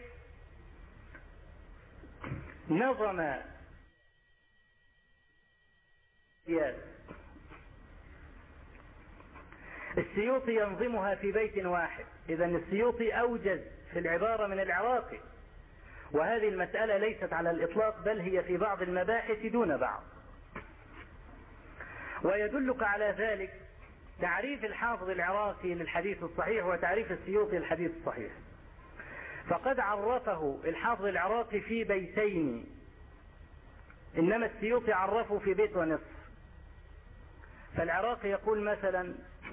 نظم السيوطي ينظمها في بيت واحد. إذن السيوطي أوجز في العبارة من العراقي، وهذه المسألة ليست على الإطلاق، بل هي في بعض المباحث دون بعض. ويدلك على ذلك تعريف الحافظ العراقي للحديث الصحيح وتعريف السيوطي للحديث الصحيح. فقد عرفه الحافظ العراقي في بيتين، إنما السيوطي عرفه في بيت ونصف. فالعراقي يقول مثلا: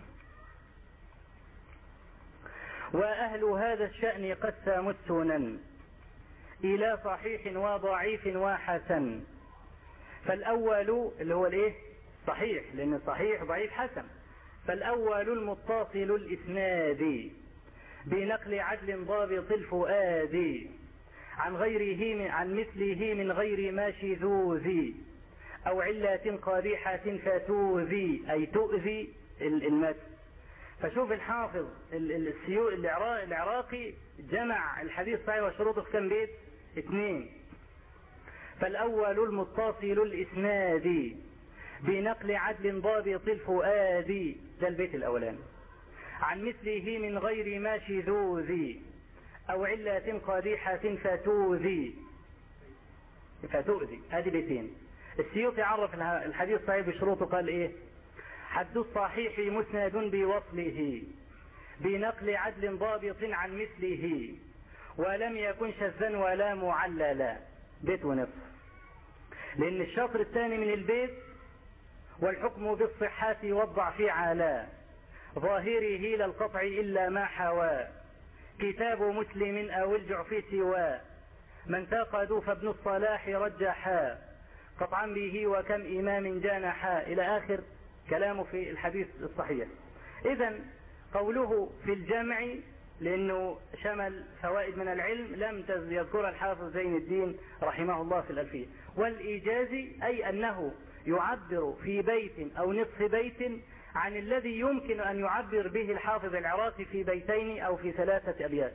وأهل هذا الشأن قد ساموا السنن إلى صحيح وضعيف وحسن. فالأول اللي هو الايه؟ صحيح، لأن صحيح ضعيف حسن. فالأول المتصل الإسناد بنقل عدل ضابط الفؤاد عن غيره عن مثله من غير ما شذوذ أو علة قادحة فتؤذي، أي تؤذي المتن. فشوف الحافظ العراقي جمع الحديث صحيح وشروطه في كم بيت؟ 2. فالأول المتصل الإسناد بنقل عدل ضابط الفؤاد، ده البيت الأولاني، عن مثله من غير ما شذوذ أو علة قادحة فتؤذي، هذه بيتين. السيوطي عرف الحديث صحيح بشروطه، قال إيه؟ حد الصحيح مسند بوصله بنقل عدل ضابط عن مثله ولم يكن شذا ولا معللا، بيت ونصف. لأن الشطر الثاني من البيت: والحكم بالصحة والضعف على ظاهره للقطع إلا ما حوى كتاب مسلم أو الجعف سوى من تاقدوا فابن الصلاح رجحا قطعا به وكم إمام جانحا، إلى آخر كلامه في الحديث الصحيح. إذن قوله في الجمع لأنه شمل فوائد من العلم لم يذكر الحافظ زين الدين رحمه الله في الألفية. والإيجاز أي أنه يعبر في بيت أو نصف بيت عن الذي يمكن أن يعبر به الحافظ العراقي في بيتين أو في 3 أبيات.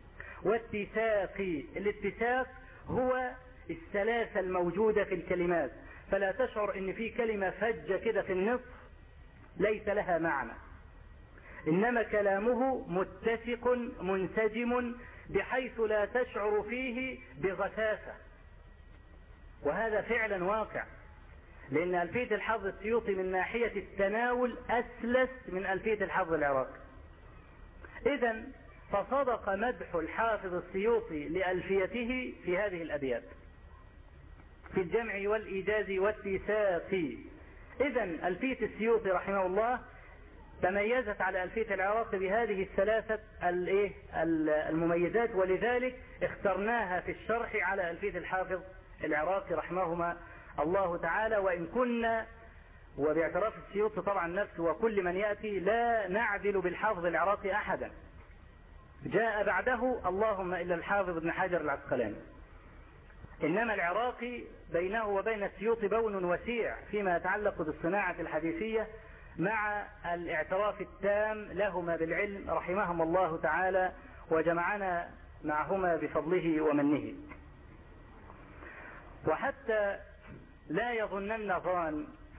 والاتساق، الاتساق هو السلاسة الموجودة في الكلمات، فلا تشعر ان في كلمة فجة كده في النصف ليس لها معنى، انما كلامه متسق منسجم بحيث لا تشعر فيه بغثاثة. وهذا فعلا واقع، لان ألفية الحافظ السيوطي من ناحية التناول أسلس من ألفية الحافظ العراقي. إذن فصدق مدح الحافظ السيوطي لألفيته في هذه الأبيات: في الجمع والإيجاز والاتساق. إذن ألفية السيوطي رحمه الله تميزت على ألفية العراقي بهذه ال3 المميزات، ولذلك اخترناها في الشرح على ألفية الحافظ العراقي رحمهما الله تعالى. وإن كنا وباعتراف السيوطي طبعا نفسه وكل من يأتي لا نعدل بالحافظ العراقي أحدا جاء بعده، اللهم إلا الحافظ ابن حجر العسقلاني. إنما العراقي بينه وبين السيوطي بون وسيع فيما يتعلق بالصناعة الحديثية، مع الاعتراف التام لهما بالعلم رحمهم الله تعالى، وجمعنا معهما بفضله ومنه. وحتى لا يظنن ظان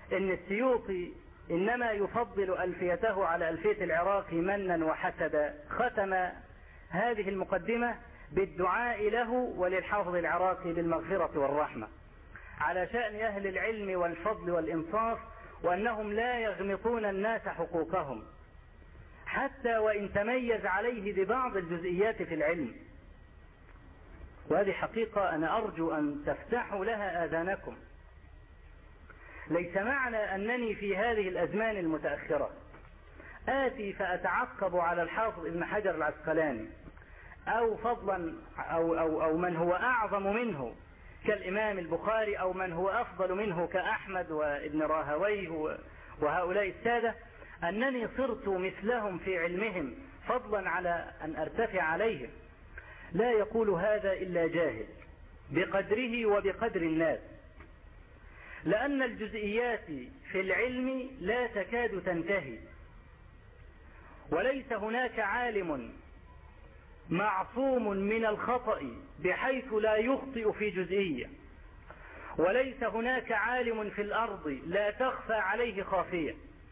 إن السيوطي إنما يفضل ألفيته على ألفية العراقي منا وحسدا، ختم هذه المقدمة بالدعاء له وللحافظ العراقي بالمغفرة والرحمة على شأن أهل العلم والفضل والإنصاف، وأنهم لا يغمطون الناس حقوقهم حتى وإن تميز عليه ببعض الجزئيات في العلم. وهذه حقيقة أنا أرجو أن تفتحوا لها آذانكم. ليس معنى أنني في هذه الأزمان المتأخرة آتي فأتعقب على الحافظ ابن حجر العسقلاني أو فضلا أو من هو أعظم منه كالإمام البخاري، أو من هو أفضل منه كأحمد وابن راهويه وهؤلاء السادة، أنني صرت مثلهم في علمهم فضلا على أن أرتفع عليهم. لا يقول هذا إلا جاهل بقدره وبقدر الناس، لأن الجزئيات في العلم لا تكاد تنتهي، وليس هناك عالم معصوم من الخطأ بحيث لا يخطئ في جزئية، وليس هناك عالم في الأرض لا تخفى عليه خافية،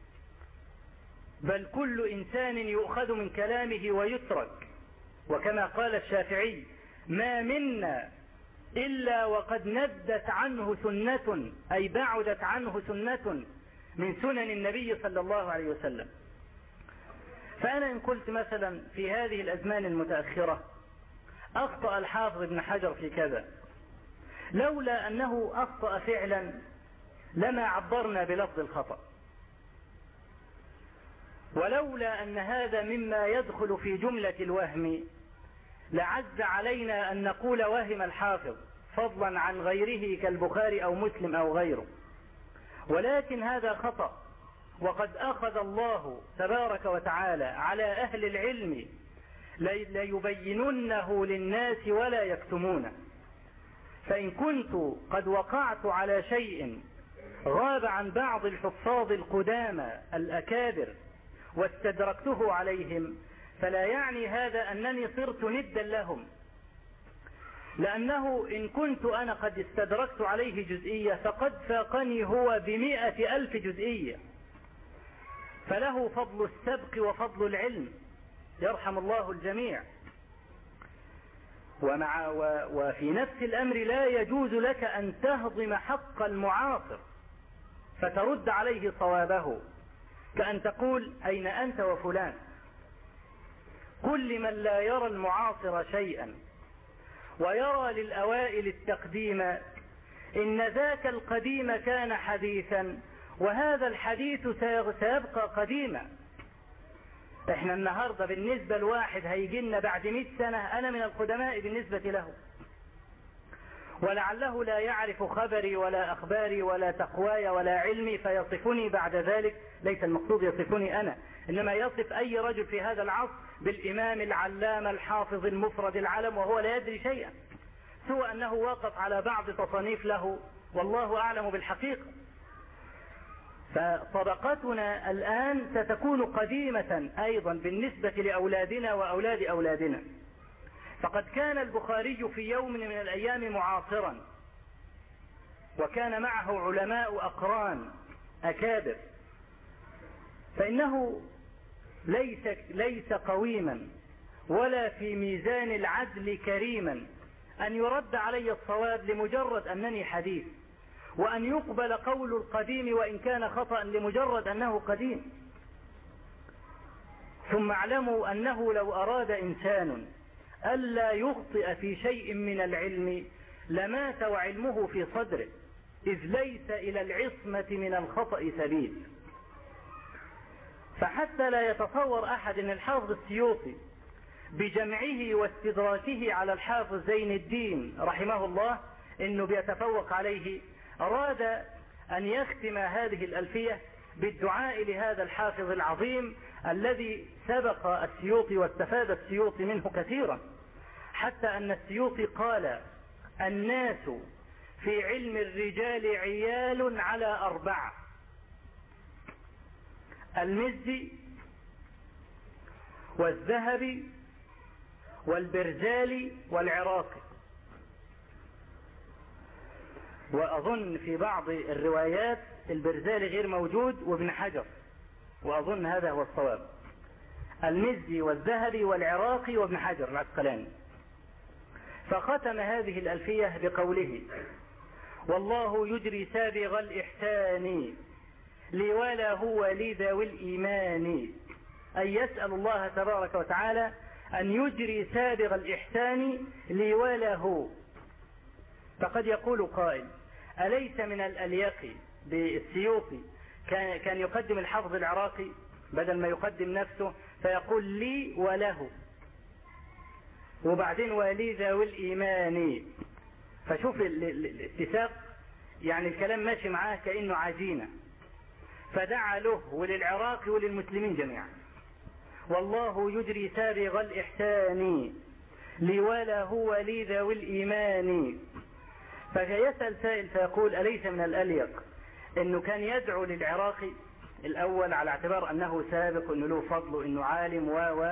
بل كل إنسان يؤخذ من كلامه ويترك. وكما قال الشافعي: ما منا إلا وقد ندت عنه سنة، أي بعدت عنه سنة من سنن النبي صلى الله عليه وسلم. فأنا إن قلت مثلا في هذه الأزمان المتأخرة أخطأ الحافظ ابن حجر في كذا، لولا أنه أخطأ فعلا لما عبرنا بلفظ الخطأ، ولولا أن هذا مما يدخل في جملة الوهم لعز علينا أن نقول وهم الحافظ فضلا عن غيره كالبخاري أو مسلم أو غيره. ولكن هذا خطأ، وقد أخذ الله تبارك وتعالى على أهل العلم ليبيننه للناس ولا يكتمونه. فإن كنت قد وقعت على شيء غاب عن بعض الحفاظ القدامى الأكابر واستدركته عليهم، فلا يعني هذا أنني صرت ندا لهم، لأنه إن كنت أنا قد استدركت عليه جزئية فقد فاقني هو ب100,000 جزئية، فله فضل السبق وفضل العلم، يرحم الله الجميع. وفي نفس الأمر لا يجوز لك أن تهضم حق المعاصر فترد عليه صوابه، كأن تقول: أين أنت وفلان؟ كل من لا يرى المعاصر شيئا ويرى للأوائل التقديم، إن ذاك القديم كان حديثا وهذا الحديث سيبقى قديما. احنا النهاردة بالنسبة لواحد هيجي لنا بعد 100 سنة أنا من القدماء بالنسبة له، ولعله لا يعرف خبري ولا أخباري ولا تقواي ولا علمي فيصفني بعد ذلك. ليس المقصود يصفني أنا، إنما يصف أي رجل في هذا العصر بالإمام العلامة الحافظ المفرد العلم، وهو لا يدري شيئا سوى أنه واقف على بعض تصانيف له، والله أعلم بالحقيقة. فطبقتنا الآن ستكون قديمة أيضا بالنسبة لأولادنا وأولاد أولادنا. فقد كان البخاري في يوم من الأيام معاصرا، وكان معه علماء أقران أكابر، فإنه ليس قويما ولا في ميزان العدل كريما أن يرد علي الصواب لمجرد أنني حديث، وأن يقبل قول القديم وإن كان خطأ لمجرد أنه قديم. ثم اعلموا أنه لو أراد إنسان ألا يخطئ في شيء من العلم لمات وعلمه في صدره، إذ ليس إلى العصمة من الخطأ سبيل. فحتى لا يتصور أحد أن الحافظ السيوطي بجمعه واستدراكه على الحافظ زين الدين رحمه الله إنه بيتفوق عليه، أراد أن يختم هذه الألفية بالدعاء لهذا الحافظ العظيم الذي سبق السيوطي واستفاد السيوطي منه كثيرا، حتى أن السيوطي قال: الناس في علم الرجال عيال على 4: المزي والذهبي والبرزالي والعراقي. وأظن في بعض الروايات البرزالي غير موجود وابن حجر، وأظن هذا هو الصواب، المزي والذهبي والعراقي وابن حجر العسقلاني. فختم هذه الألفية بقوله: والله يجري سابغ الإحسان لي ولا هو لي ذوي الإيمان. أي يسأل الله تبارك وتعالى أن يجري سابغ الإحسان لي ولا هو. فقد يقول قائل: أليس من الأليق بالسيوطي كان يقدم الحافظ العراقي بدل ما يقدم نفسه فيقول لي وله، وبعدين ولي ذوي الإيمان. فشوف الاتساق، يعني الكلام ماشي معاه كأنه عجينة. فدعا له وللعراق وللمسلمين جميعا: والله يجري سابغ الإحسان لي ولا هو لي ذوي الإيمان. فيسأل سائل فيقول: أليس من الأليق أنه كان يدعو للعراقي الأول على اعتبار أنه سابق وأنه له فضل وأنه عالم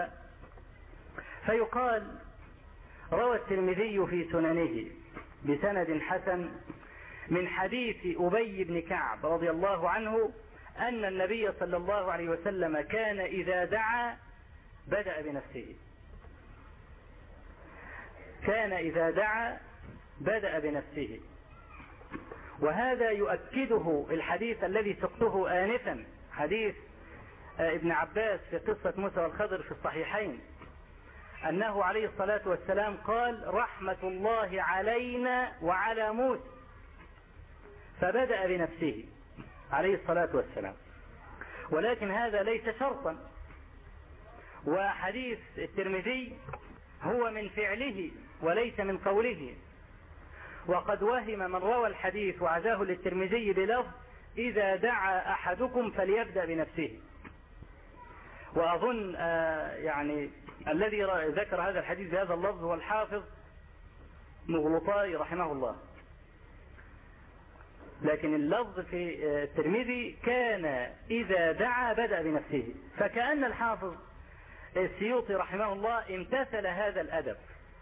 فيقال: روى الترمذي في سننه بسند حسن من حديث أبي بن كعب رضي الله عنه أن النبي صلى الله عليه وسلم كان إذا دعا بدأ بنفسه. كان إذا دعا بدأ بنفسه. وهذا يؤكده الحديث الذي سقته آنفا، حديث ابن عباس في قصة موسى والخضر في الصحيحين، أنه عليه الصلاة والسلام قال: رحمة الله علينا وعلى موسى، فبدأ بنفسه عليه الصلاة والسلام. ولكن هذا ليس شرطا، وحديث الترمذي هو من فعله وليس من قوله. وقد وهم من روى الحديث وعزاه للترمذي بلفظ: إذا دعا أحدكم فليبدأ بنفسه. وأظن يعني الذي ذكر هذا الحديث بهذا اللفظ هو الحافظ مغلطاي رحمه الله، لكن اللفظ في الترمذي كان إذا دعا بدأ بنفسه. فكأن الحافظ السيوطي رحمه الله امتثل هذا الأدب،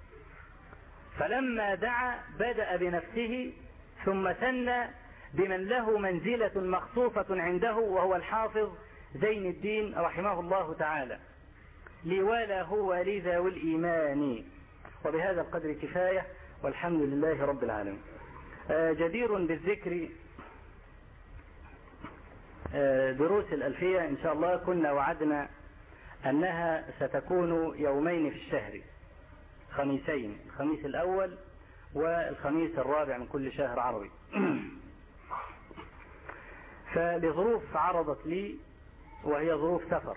فلما دعا بدأ بنفسه، ثم ثنى بمن له منزلة مخصوصة عنده وهو الحافظ زين الدين رحمه الله تعالى: لي ولا هو لي ذوي الإيمان. وبهذا القدر كفاية، والحمد لله رب العالمين. جدير بالذكر دروس الألفية إن شاء الله كنا وعدنا أنها ستكون يومين في الشهر، خميسين، الخميس الأول والخميس الرابع من كل شهر عربي. فلظروف عرضت لي وهي ظروف سفر،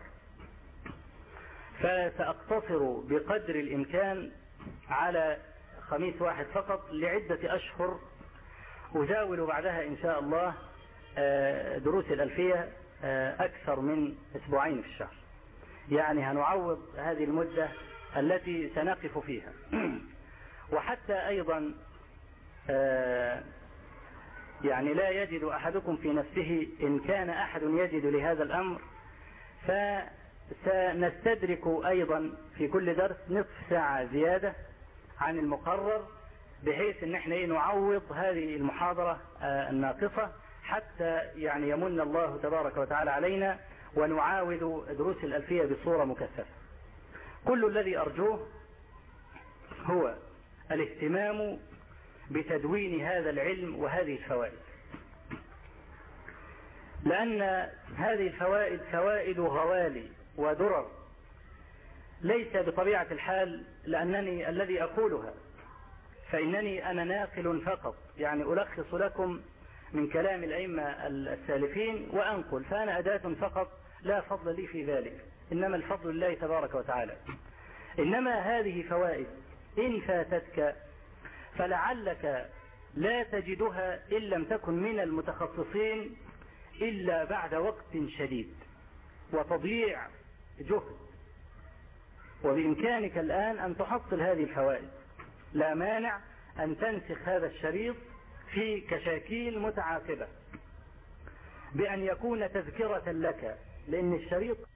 فسأقتصر بقدر الإمكان على خميس واحد فقط لعدة أشهر، أزاول بعدها إن شاء الله دروس الألفية أكثر من أسبوعين في الشهر. يعني هنعوض هذه المدة التي سنقف فيها. وحتى أيضا يعني لا يجد أحدكم في نفسه، إن كان أحد يجد لهذا الأمر، فسنستدرك أيضا في كل درس نصف ساعة زيادة عن المقرر، بحيث أن احنا نعوض هذه المحاضرة الناقصة، حتى يعني يمن الله تبارك وتعالى علينا ونعاود دروس الألفية بصورة مكثفة. كل الذي أرجوه هو الاهتمام بتدوين هذا العلم وهذه الفوائد، لأن هذه الفوائد فوائد غوالي ودرر، ليس بطبيعة الحال لأنني الذي أقولها، فإنني أنا ناقل فقط، يعني ألخص لكم من كلام الأئمة السالفين وأنقل، فأنا أداة فقط لا فضل لي في ذلك، إنما الفضل لله تبارك وتعالى. إنما هذه فوائد إن فاتتك فلعلك لا تجدها إن لم تكن من المتخصصين إلا بعد وقت شديد وتضييع جهد، وبإمكانك الآن أن تحصل هذه الفوائد. لا مانع أن تنسخ هذا الشريط في كشاكيل متعاقبة بأن يكون تذكرة لك، لأن الشريط